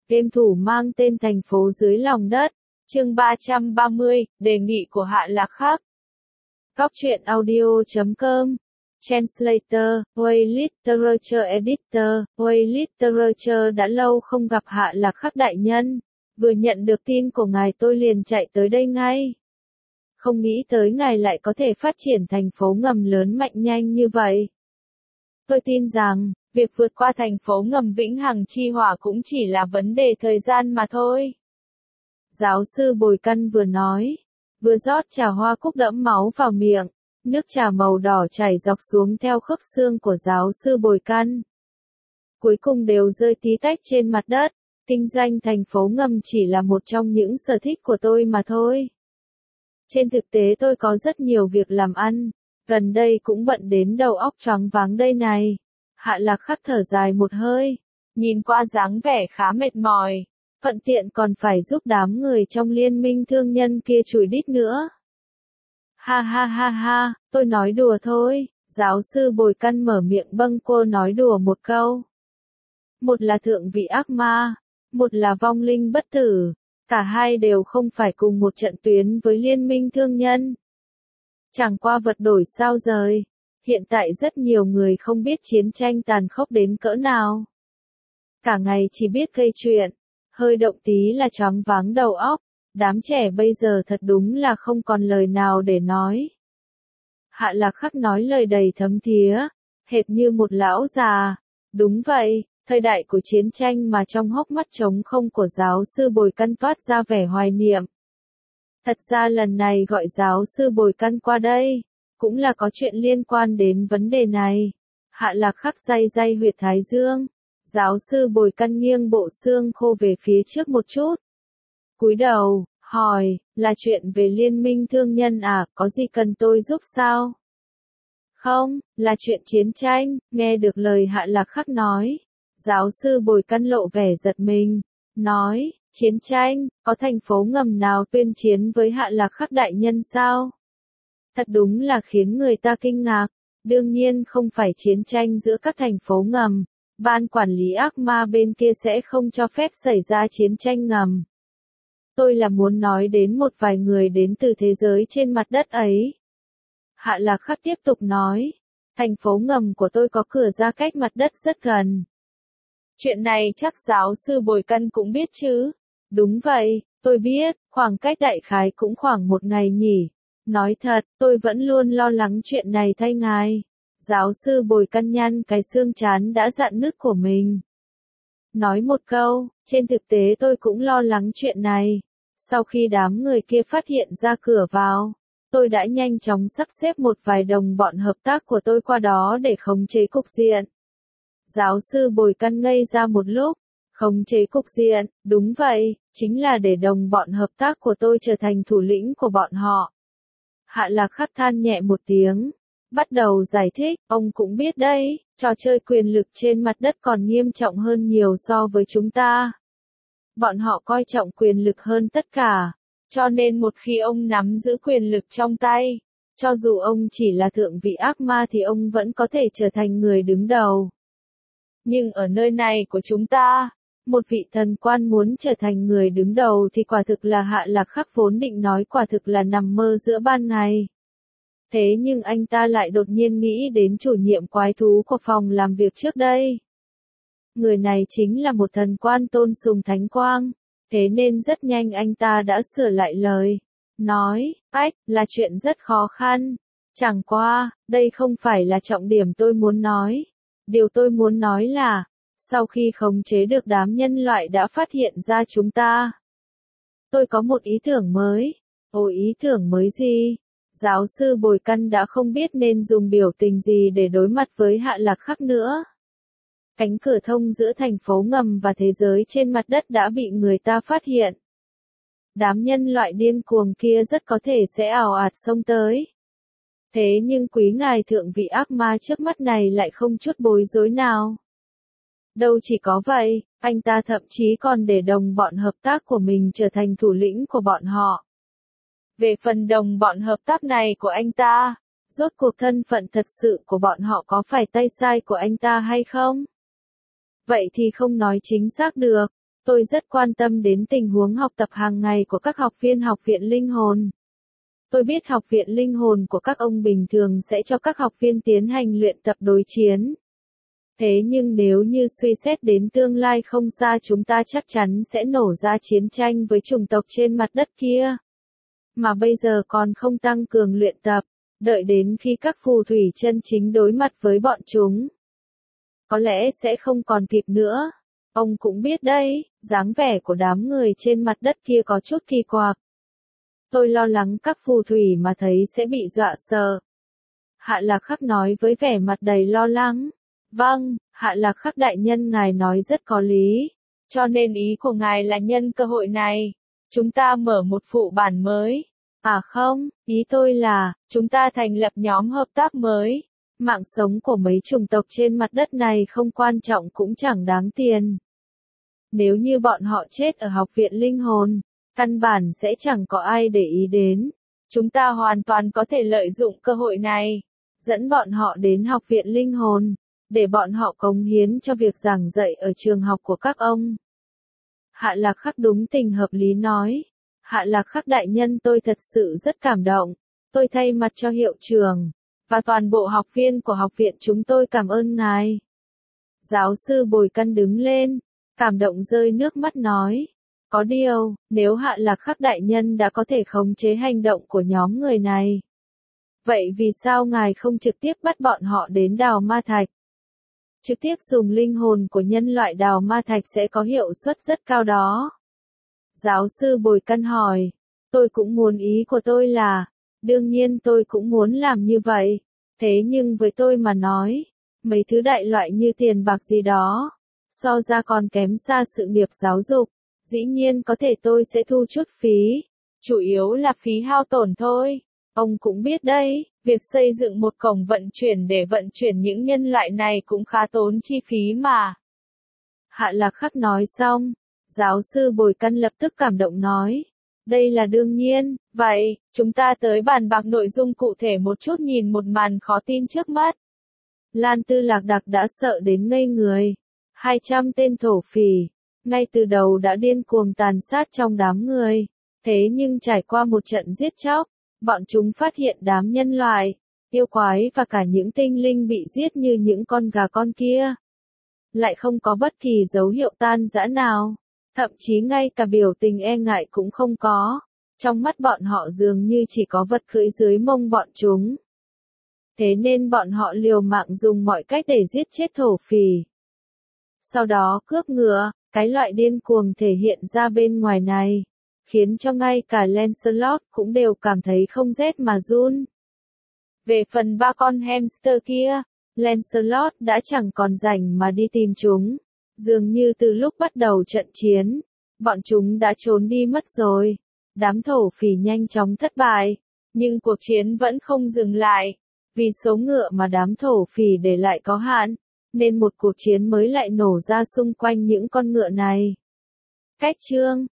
Game thủ mang tên thành phố dưới lòng đất. Chương 330, đề nghị của Hạ Lạc Khắc. Góc truyện audio.com. Translator, Way Literature Editor, Way Literature đã lâu không gặp Hạ Lạc Khắc đại nhân. Vừa nhận được tin của ngài tôi liền chạy tới đây ngay. Không nghĩ tới ngài lại có thể phát triển thành phố ngầm lớn mạnh nhanh như vậy. Tôi tin rằng, việc vượt qua thành phố ngầm vĩnh hằng chi hỏa cũng chỉ là vấn đề thời gian mà thôi. Giáo sư Bồi Căn vừa nói, vừa rót trà hoa cúc đẫm máu vào miệng, nước trà màu đỏ chảy dọc xuống theo khớp xương của giáo sư Bồi Căn. Cuối cùng đều rơi tí tách trên mặt đất, kinh doanh thành phố ngầm chỉ là một trong những sở thích của tôi mà thôi. Trên thực tế tôi có rất nhiều việc làm ăn, gần đây cũng bận đến đầu óc choáng váng đây này. Hạ Lạc Khắc thở dài một hơi, nhìn qua dáng vẻ khá mệt mỏi, thuận tiện còn phải giúp đám người trong liên minh thương nhân kia chùi đít nữa. Ha ha ha ha, tôi nói đùa thôi, giáo sư Bồi Căn mở miệng bâng quơ nói đùa một câu. Một là thượng vị ác ma, một là vong linh bất tử, cả hai đều không phải cùng một trận tuyến với liên minh thương nhân. Chẳng qua vật đổi sao rời. Hiện tại rất nhiều người không biết chiến tranh tàn khốc đến cỡ nào. Cả ngày chỉ biết gây chuyện, hơi động tí là choáng váng đầu óc, đám trẻ bây giờ thật đúng là không còn lời nào để nói. Hạ Lạc Khắc nói lời đầy thấm thía, hệt như một lão già. Đúng vậy, thời đại của chiến tranh mà trong hốc mắt trống không của giáo sư Bồi Căn toát ra vẻ hoài niệm. Thật ra lần này gọi giáo sư Bồi Căn qua đây, cũng là có chuyện liên quan đến vấn đề này. Hạ Lạc Khắc day huyệt thái dương. Giáo sư Bồi Căn nghiêng bộ xương khô về phía trước một chút. Cúi đầu, hỏi, là chuyện về liên minh thương nhân à, có gì cần tôi giúp sao? Không, là chuyện chiến tranh, nghe được lời Hạ Lạc Khắc nói. Giáo sư Bồi Căn lộ vẻ giật mình, nói, chiến tranh, có thành phố ngầm nào tuyên chiến với Hạ Lạc Khắc đại nhân sao? Thật đúng là khiến người ta kinh ngạc, đương nhiên không phải chiến tranh giữa các thành phố ngầm, ban quản lý ác ma bên kia sẽ không cho phép xảy ra chiến tranh ngầm. Tôi là muốn nói đến một vài người đến từ thế giới trên mặt đất ấy. Hạ Lạc Khắc tiếp tục nói, thành phố ngầm của tôi có cửa ra cách mặt đất rất gần. Chuyện này chắc giáo sư Bồi Căn cũng biết chứ? Đúng vậy, tôi biết, khoảng cách đại khái cũng khoảng một ngày nhỉ. Nói thật, tôi vẫn luôn lo lắng chuyện này thay ngài. Giáo sư Bồi Căn nhăn cái xương trán đã rạn nứt của mình. Nói một câu, trên thực tế tôi cũng lo lắng chuyện này. Sau khi đám người kia phát hiện ra cửa vào, tôi đã nhanh chóng sắp xếp một vài đồng bọn hợp tác của tôi qua đó để khống chế cục diện. Giáo sư Bồi Căn ngây ra một lúc. Khống chế cục diện, đúng vậy, chính là để đồng bọn hợp tác của tôi trở thành thủ lĩnh của bọn họ. Hạ Lạc Khắc than nhẹ một tiếng, bắt đầu giải thích, ông cũng biết đấy, trò chơi quyền lực trên mặt đất còn nghiêm trọng hơn nhiều so với chúng ta. Bọn họ coi trọng quyền lực hơn tất cả, cho nên một khi ông nắm giữ quyền lực trong tay, cho dù ông chỉ là thượng vị ác ma thì ông vẫn có thể trở thành người đứng đầu. Nhưng ở nơi này của chúng ta, một vị thần quan muốn trở thành người đứng đầu thì quả thực là Hạ Lạc Khắc vốn định nói quả thực là nằm mơ giữa ban ngày. Thế nhưng anh ta lại đột nhiên nghĩ đến chủ nhiệm quái thú của phòng làm việc trước đây. Người này chính là một thần quan tôn sùng thánh quang, thế nên rất nhanh anh ta đã sửa lại lời. Nói, là chuyện rất khó khăn. Chẳng qua, đây không phải là trọng điểm tôi muốn nói. Điều tôi muốn nói là, sau khi khống chế được đám nhân loại đã phát hiện ra chúng ta. Tôi có một ý tưởng mới. Ồ, ý tưởng mới gì? Giáo sư Bồi Căn đã không biết nên dùng biểu tình gì để đối mặt với Hạ Lạc Khắc nữa. Cánh cửa thông giữa thành phố ngầm và thế giới trên mặt đất đã bị người ta phát hiện. Đám nhân loại điên cuồng kia rất có thể sẽ ào ạt xông tới. Thế nhưng quý ngài thượng vị ác ma trước mắt này lại không chút bối rối nào. Đâu chỉ có vậy, anh ta thậm chí còn để đồng bọn hợp tác của mình trở thành thủ lĩnh của bọn họ. Về phần đồng bọn hợp tác này của anh ta, rốt cuộc thân phận thật sự của bọn họ có phải tay sai của anh ta hay không? Vậy thì không nói chính xác được, Tôi rất quan tâm đến tình huống học tập hàng ngày của các học viên Học viện Linh hồn. Tôi biết Học viện Linh hồn của các ông bình thường sẽ cho các học viên tiến hành luyện tập đối chiến. Thế nhưng nếu như suy xét đến tương lai không xa, chúng ta chắc chắn sẽ nổ ra chiến tranh với chủng tộc trên mặt đất kia. Mà bây giờ còn không tăng cường luyện tập, đợi đến khi các phù thủy chân chính đối mặt với bọn chúng, có lẽ sẽ không còn kịp nữa. Ông cũng biết đấy, dáng vẻ của đám người trên mặt đất kia có chút kỳ quặc. Tôi lo lắng các phù thủy mà thấy sẽ bị dọa sợ. Hạ Lạc Khắc nói với vẻ mặt đầy lo lắng. Vâng, Hạ Lạc Khắc đại nhân ngài nói rất có lý. Cho nên ý của ngài là nhân cơ hội này, chúng ta mở một phụ bản mới. À không, ý tôi là, chúng ta thành lập nhóm hợp tác mới. Mạng sống của mấy chủng tộc trên mặt đất này không quan trọng cũng chẳng đáng tiền. Nếu như bọn họ chết ở Học viện Linh hồn, căn bản sẽ chẳng có ai để ý đến. Chúng ta hoàn toàn có thể lợi dụng cơ hội này, dẫn bọn họ đến Học viện Linh hồn, để bọn họ cống hiến cho việc giảng dạy ở trường học của các ông. Hạ Lạc Khắc đúng tình hợp lý nói. Hạ Lạc Khắc đại nhân, tôi thật sự rất cảm động. Tôi thay mặt cho hiệu trưởng và toàn bộ học viên của học viện chúng tôi cảm ơn ngài. Giáo sư Bồi Căn đứng lên, cảm động rơi nước mắt nói. Có điều, nếu Hạ Lạc Khắc đại nhân đã có thể khống chế hành động của nhóm người này, vậy vì sao ngài không trực tiếp bắt bọn họ đến đào ma thạch? Trực tiếp dùng linh hồn của nhân loại đào ma thạch sẽ có hiệu suất rất cao đó. Giáo sư Bồi Căn hỏi. Tôi cũng muốn, ý của tôi là, đương nhiên tôi cũng muốn làm như vậy. Thế nhưng với tôi mà nói, mấy thứ đại loại như tiền bạc gì đó, so ra còn kém xa sự nghiệp giáo dục. Dĩ nhiên có thể tôi sẽ thu chút phí, chủ yếu là phí hao tổn thôi. Ông cũng biết đấy, việc xây dựng một cổng vận chuyển để vận chuyển những nhân loại này cũng khá tốn chi phí mà. Hạ Lạc Khắc nói xong, giáo sư Bồi Căn lập tức cảm động nói. Đây là đương nhiên, vậy, chúng ta tới bàn bạc nội dung cụ thể một chút. Nhìn một màn khó tin trước mắt, Lan Tư Lạc Đặc đã sợ đến ngây người. 200 tên thổ phỉ, ngay từ đầu đã điên cuồng tàn sát trong đám người. Thế nhưng trải qua một trận giết chóc, bọn chúng phát hiện đám nhân loại, yêu quái và cả những tinh linh bị giết như những con gà con kia lại không có bất kỳ dấu hiệu tan rã nào. Thậm chí ngay cả biểu tình e ngại cũng không có. Trong mắt bọn họ dường như chỉ có vật cưỡi dưới mông bọn chúng. Thế nên bọn họ liều mạng dùng mọi cách để giết chết thổ phỉ. Sau đó cướp ngựa, cái loại điên cuồng thể hiện ra bên ngoài này, khiến cho ngay cả Lancelot cũng đều cảm thấy không rét mà run. Về phần ba con hamster kia, Lancelot đã chẳng còn rảnh mà đi tìm chúng. Dường như từ lúc bắt đầu trận chiến, bọn chúng đã trốn đi mất rồi. Đám thổ phỉ nhanh chóng thất bại, nhưng cuộc chiến vẫn không dừng lại. Vì số ngựa mà đám thổ phỉ để lại có hạn, nên một cuộc chiến mới lại nổ ra xung quanh những con ngựa này. Cách chương